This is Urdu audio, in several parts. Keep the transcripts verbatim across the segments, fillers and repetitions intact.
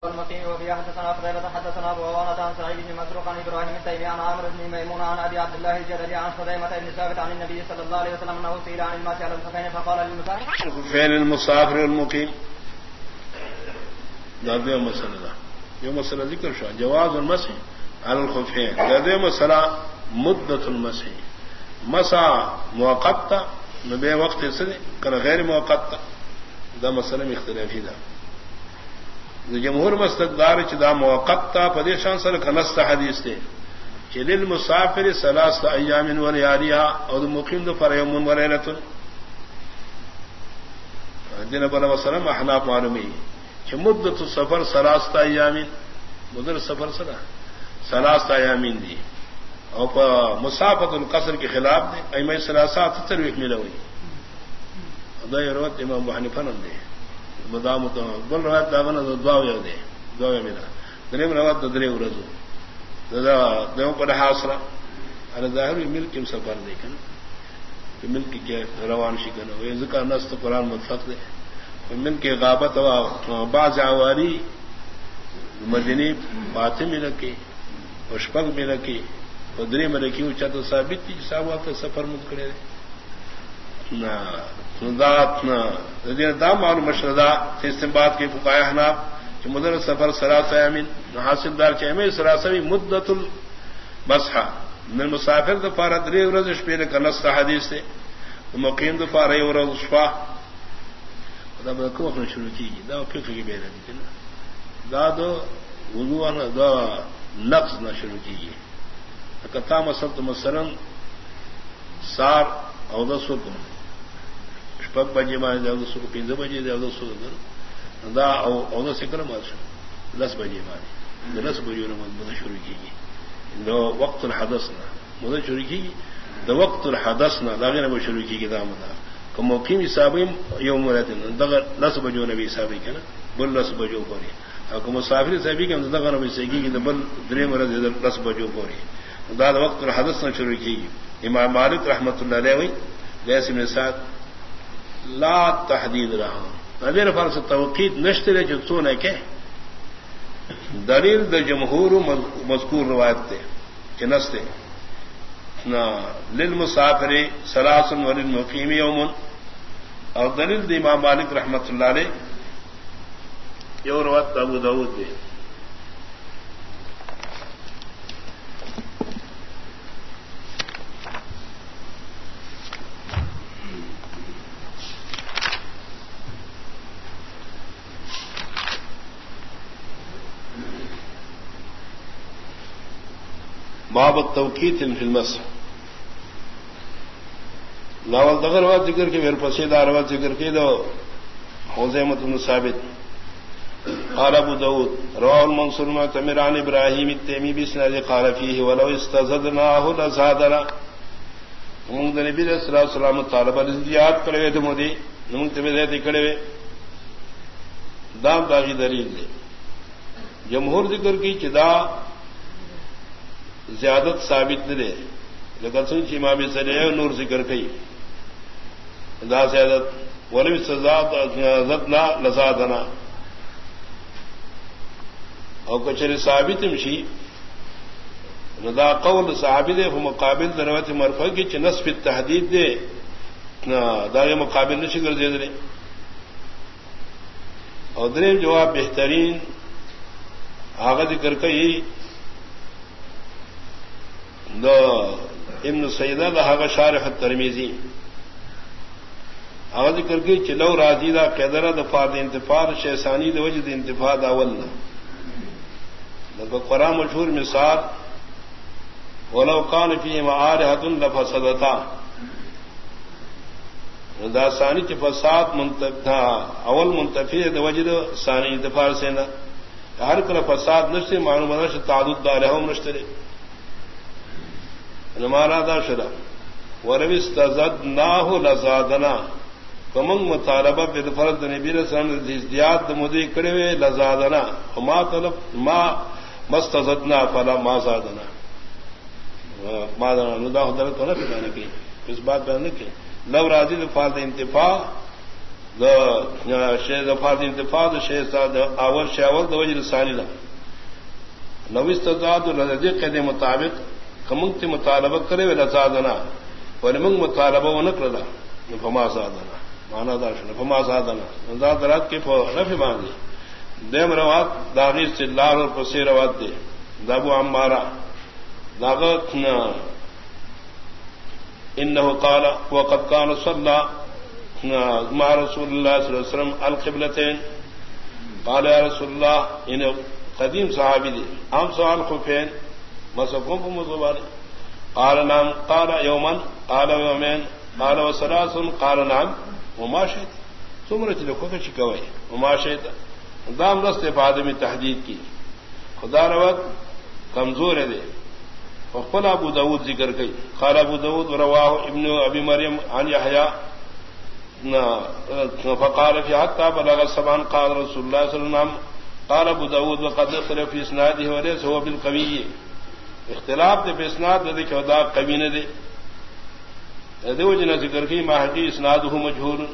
المقيم وفي حدثنا قتيبة حدثنا أبو عوانة عن سعيد بن مسروق عن إبراهيم التيمي عن عامر بن ميمون عن أبي عبد الله الجدلي عن خزيمة بن ثابت عن النبي صلى الله عليه وسلم أنه سئل عن المسح على الخفين فقال للمسافر الخفين المسافر والمقيم. هذا مسألة يوم مسألة ذكر شو جواز المسح على الخفين. هذا مسألة مدة المسح مسح مؤقتة نبي وقت يصير كان غير مؤقتة. هذا مسألة اختلافية ده جمهور مستقدار چدا موقتا پدیشان سر کنست حدیث دے چلل مسافر ثلاث ایام و لیالیا اور مقیم دو پر یوم و لیلۃ دین بلا وسلم احناف معلومی کہ مدت السفر ثلاث ایام مدر سفر سرا ثلاث ایام دی اور مسافت القصر کے خلاف دے ایمہ ثلاثات ترویح ملوی دا روایت امام ابو حنیفہ نے دے مدام تو بل روایت داغنا دعا یو دے دعا میرا دریم روایت درے ورزو دا دیو پر حاصلہ ارے ظاہر ملک کی سفر دیکھن کہ ملک کے روان شي کنه وې ذکر نست قرآن متفق دے ملک غابت او بعض عواری مدینی باطن میں رکھے پشپک میں رکھے درے میں رکھی او چت ثابت کی صاحب سفر مت کرے نا سندات نا دا معلوم مشردا استنباط کے فقہاء احناف کہ مدر سفر ثلاث ایام حاصل دار چہمے ثلاثوی مدت المسح من مسافر دو فار درے ورځ شپې کا نص حدیث سے مقیم دو فار یو ورځ شپه دا به کوم نه شروع کیږي دا فقہ کی بیان دي دا دو وضو ان دا نقص نہ شروع کیږي کتا مسلط مثلا سار او دا سو پک بجے مانے دے دو سو پینز بجے دے دو سو دا او او دا سکر مال شو دس بجے مانے دس بجے نہ مدد شروع کی گئی دو وقت الحدثنا مدد شروع کی دو وقت الحدثنا دا غیر شروع کی گئی دا مدا کہ مقیم حسابیم یوم راتن دا دس بجے نبی حسابی کنا بل دس بجے پوری کہ مسافر حسابی کہ دا غیر سگی کی بل درے مرد دس بجے پوری دا وقت الحدثنا شروع کی گئی امام مالک رحمۃ اللہ علیہ جیسے میں ساتھ لا تحدید رہا نبی رفار سے توقید نشترے جو سونے کے دلیل د جمہور مذکور روایت تے چنستے نہ للمسافر ثلاث وللمقیم یوم اور دلیل د امام مالک رحمۃ اللہ علیہ یہ روایت ابو داؤد دے باب التوقیت فی المسح لاول دغر وقت ذکر کے میرے پسیدار وقت ذکر کے دو خزیمۃ بن ثابت قال ابو داود رواه المنصور معتمر عن ابراهيم التيمي باسناد قال فيه ولو استزدناه لزادنا من نبی صلی اللہ علیہ وسلم طالب الزیاد کرے تو مودی نم تے تے کڑے دام داغی دلیل دے جمہور ذکر کی چدا زیادت ثابت نہ دے لیکن سن چی امام سنے نور ذکر کئی دا زیادت ولو زدنا لزادنا او کچھ ثابت مشی دا قول صحابی دے مقابل دروت مرفوع کی چ نصب التحدید دے دا یہ مقابل نشی کر دے دے اور دریم جواب بہترین آغا ذکر کئی دو ابن سیدہ دا حقا شارح الترمیزی آغا ذکر کی چلو راضی دا قیدرہ دفاد انتفاد شیسانی دا وجد انتفاد اولنا دا قرآن مشہور مثال ولو کان فیہم آلہۃ لفسدتا دا ثانی چی فساد اول منتفی دا وجد ثانی انتفاد سینا ہر کل فساد نشتے معلوم نشتے تعدد دا لہم نشتے نمارا دا شرا ولو استزدناه لزادنا کمنگ مطالبہ بالفرض نبی علیہ السلام نے ازدیاد مدی کرے ہوئے لزادنا ما طلب ما مستزدنا فلا ما زادنا ما دنا دا حضرت نہ پتہ کی اس بات بیان کی لو راضی فاض انتفاع شیخ دفاع انتفاع شیخ اول شاول دو وجر ثانی لا نوستاد قید مطابق کمنگتی مطالبہ کرے وے لزادنا ولمنگ مطالبہ و نکرلا فما زادنا مانا داشنا فما زادنا ذات رات کے رفع باندھی دیم روات داغیر سے لار اور پسی روات دے دابو عمارا داغت انه قال وقد كان صلى مع رسول الله صلى الله عليه وسلم القبلتين قال يا رسول الله ان قدیم صحابی دے عام سوال خفین مسکوں کو مزبان قال نعم قال يوما قال يومين قال وثلاث قال نعم وما شئت سمرت لکھو کہ شکوے وما شئت دام رست آدمی تحدید کی خدا روت کمزور ہے دے وقال ابو داود ذکر گئی قال ابو داود رواه ابن ابي مريم عن يحيى فقال في حتى بلغ سبعا قال رسول الله صلى الله عليه وسلم قال ابو داود وقد اختلف في اسناده وليس هو بالقوي اختلاف دے اسناد دے کہ دا قوی نہ دے ادو جنا ذکر کی ماہدی اسناده مجهول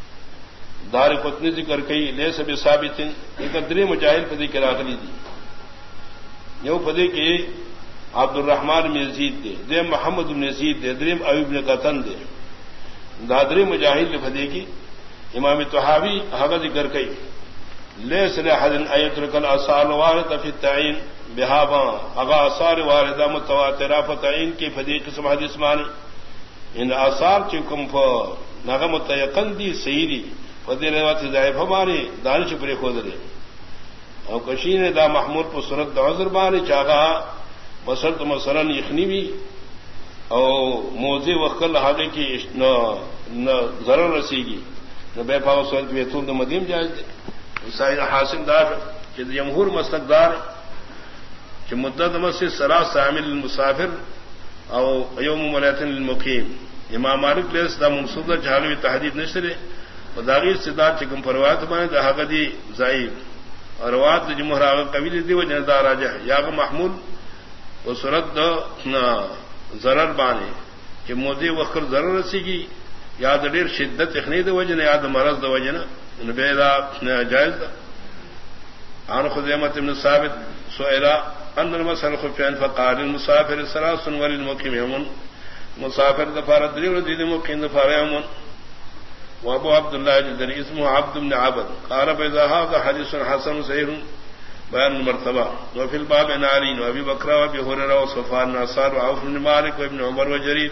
دار قطنی ذکر کی ليس بثابت قدری مجاہد پدی کے راغلی دی یو پدی کہ عبد الرحمن بن یزید دے دے محمد بن یزید دے دریم ایوب بن قطن دے دادری مجاہد لفدی کی امام طحاوی حق ذکر کی ليس لأحد أن يترك الآثار الواردة في التعيين بهذا أغا آثار واردة متواترة فتعين کی فدی قسم حدیث مانی ان آثار چکم فنغم متيقن دی صحیح دی فدی روایت ضعیف مانی دانش پر خود دے او کشین دا محمود پر سنت دا عذر مانی چاگا مسلط مثلا یخنی بھی او موضع وقل حاضر کی ضرر رسیگی نہ بے پاو سنت ویتون دا مدیم جائز دے سائر حاصل دار کہ جمہور مسلکدار کہ مدت مسجد سرا شامل المسافر او یوم ملیتن للمقیم امام مالک لیس دا منصوبہ جہالوی تحدید نشرے و داغیر صدار چکم پروات مانے دا حقدی ضعیف اور روات جمہور آغا قبیل دی و جندار راجح یاغ محمول و صورت دا ضرر بانے کہ مودی وقت ضرر رسی گی یاد دیر شدت اخنی دا وجن یاد مرض دا وجن بیدا جائز دا عن خزیمت ابن ثابت سئلا ان المسل خفین فقال المسافر سراس وللمقیم یوم مسافر دفار دری ورد مقیم دفار یوم وابو عبد الله جدري اسمه عبد بن عبد قال بذا هذا حديث حسن صحيح بيان المرتبه وفي الباب عن علي وابي بكر وابي هريره وصفوان بن عسار وعوف بن مالك وابن عمر وجرير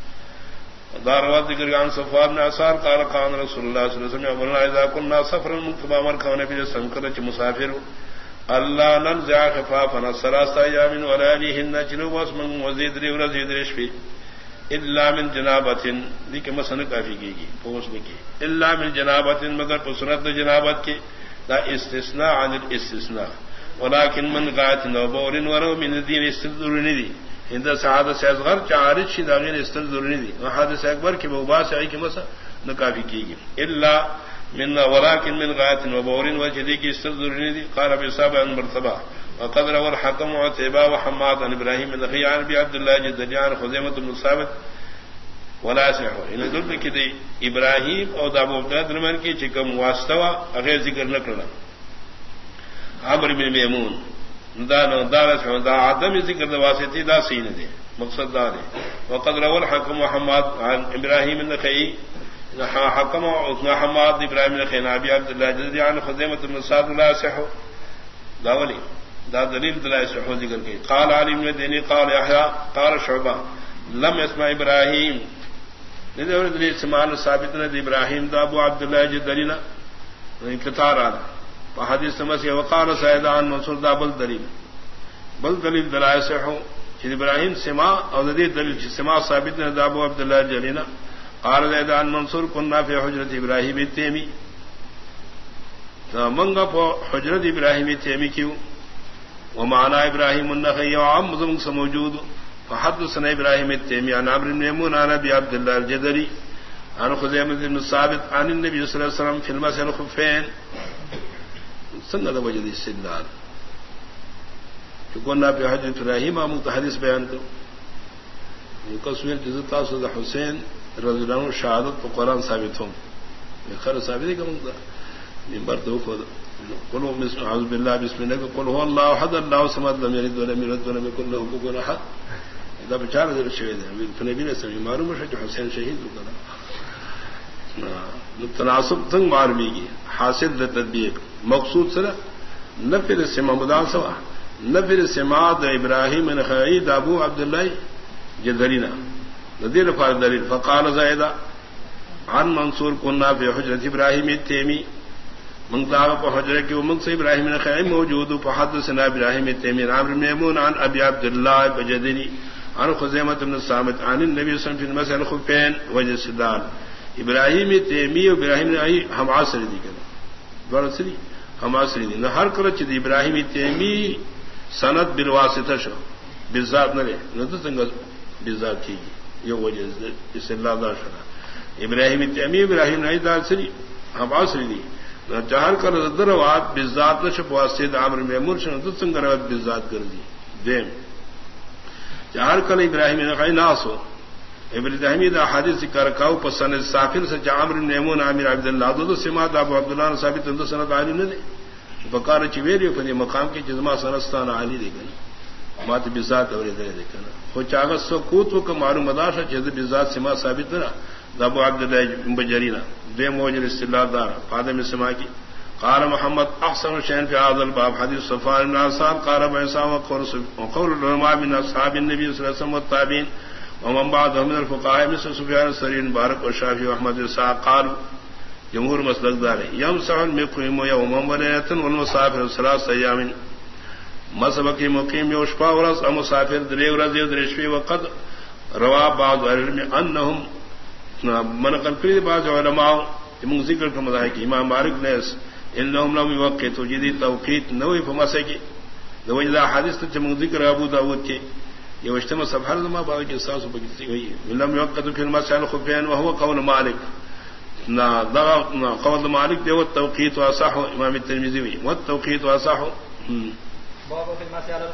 داروات ذکر عن صفوان بن عسار قال قال رسول الله صلى الله عليه وسلم امرنا اذا كنا سفرا مكتبا مركبنا في سنكرة مسافر الله ننزع خفافنا ثلاثه ايام ولياليهن جنوب واسم وزيد ري ورزيد رشفي الا من جنابت دیکھ مسن کافی کی گی پوچھنے کی الا من جنابت مگر پسنت جنابت کی لا استثناء عن الاستثناء ولكن من غات نوبور ورو من الدين استدرنی دی ہند سعادت سے اصغر چارج شی داغین استدرنی دی حادثہ اکبر کی مباس ہے کہ مسا نہ کافی کی گی الا من ولكن من غات نوبور وجدی کی استدرنی دی قال بسبب مرتبہ وقد روى الحكم وعتيبة وحماد عن ابراهيم بن نخي عن ابي عبد الله جدري عن خزيمة بن ثابت ولا سمع ان ذل كدي ابراهيم او ابو عبد الله درمان کی چکم واسطہ غیر ذکر نہ کرنا عمرو بن میمون دان دار دا عدم ذکر دا واسطی دا سین دے مقصد دا ہے وقد روى الحكم وحماد عن ابراهيم بن نخي حكم وحماد ابراهيم بن نخي عن ابي عبد الله جدري عن خزيمة بن ثابت لا صح داولی دا دلیل دلائل صحو ذکر کی قال علی بن دینی قال یحییٰ قال شعبہ لم يسمع ابراہیم ندور دلیل سمان ثابت ند ابراہیم دا ابو عبداللہ جدلینا انقطار آنا فحدیث سمسی وقال سید عن منصور دا بل دلیل بل دلیل دلائل صحو چید ابراہیم سما او دلیل دلیل چید سما ثابت ند ابو عبداللہ جدلینا قال سید عن منصور کننا فی حجرت ابراہیم التیمی منگا پو حجرت ابراہیم تیمی کیوں ومعنا ابراہیم النخعی وعام مزمگ سے موجود فحدثنا ابراہیم التیمی عن عمرو بن میمون عن ابی عبداللہ الجدری عن خزیمة بن ثابت عن النبی صلی اللہ علیہ وسلم فی المسح الخفین سنگ دا وجد استدلال چکونا پی حجرت ابراہیم آمون حدیث بیان کرو یہ قصویر جزت تاثر دا حسین رضی اللہ عنہ شہادت پا قرآن ثابت ہوں خر ثابت کا ممبر تو خود قل اعوذ بالله بسم الله قل هو الله احد الله الصمد لم يلد ولم يولد ولم يكن له كفوا احد اذا بچار در شوی ہے فنبی نے سمجھ معلوم ہے کہ حسین شہید ہوتا نا تناسب تنگ معلومی کی حاصل تطبیق مقصود سرا نفر سما مدان سوا نفر سماعت ابراہیم بن خعید ابو عبداللہ جدرینا ندیر فار دلیل فقال زائدہ عن منصور كنا في حجرة ابراہیم التیمی منگتا کو حجرہ کی منگ سے ابراہیم بن خعید موجود فحدثنا ابراہیم التیمی عن عمرو بن میمون عن ابی عبداللہ بجدری عن خزیمہ بن ثابت عن النبي صلی اللہ علیہ وسلم في المسح الخفين وجه السدال ابراہیم تیمی اور ابراہیم نے ہم عصر دی کنا دوڑ سری ہم عصر دی نہ ہر کرچ دی ابراہیم تیمی سند بالواسطہ شو بالذات نہ نہ تو سنگ بالذات کی یہ وجہ اس اللہ دا شنا ابراہیم تیمی ابراہیم نے دار سری ہم عصر دی نہ چہر کر دروات بالذات نہ شو واسطہ عمرو میمون شنو تو سنگ روات بالذات کر دی دیم چہر کل ابراہیم نے کہا ناسو ابراہیمی دا حدیث ذکر کاو پسند ساکن سے عمرو بن میمون عامر عبد اللہ دو سماعت ابو عبداللہ نے ثابت اندر سند علی نے بکار چویری فنی مقام کی جزما سنستان علی دے گنا مات بذات اور دے دے کنا ہو چاغ سکوت کو معلوم مدار ہے جز بذات سما ثابت نہ ابو عبداللہ بجرینا دے موجر استدلال دار فاطمہ سما کی قال محمد احسن شيء في هذا الباب حديث صفوان بن عسام قال ابو عصام وقول العلماء من اصحاب النبي صلى الله عليه وسلم والتابعين ومن بعدهم من الفقهاء مثل سفيان الثوري مبارك والشافعي واحمد اسحاق قال جمهور مسلک دار يمسح المقيم يوما وليله والمسافر ثلاث ايام مسبق مقيم يوشفا ورس مسافر دري ورس درشفي وقد روى بعض العلماء انهم من قال في بعض علماء من ذکر کا مذاہب کی امام مالک نے انهم لم يوقتوا جدي توقيت نوې په مسکی د وجدا حدیث ته من ذکر ابو داود کې یو اجتماع صفحه ما باندې کې اساس په کې وي لم يوقتوا في المسائل خفيان وهو قول مالك نا دا قول مالك دی او توقيت واصح امام الترمذي وي والتوقيت واصح باب في المسائل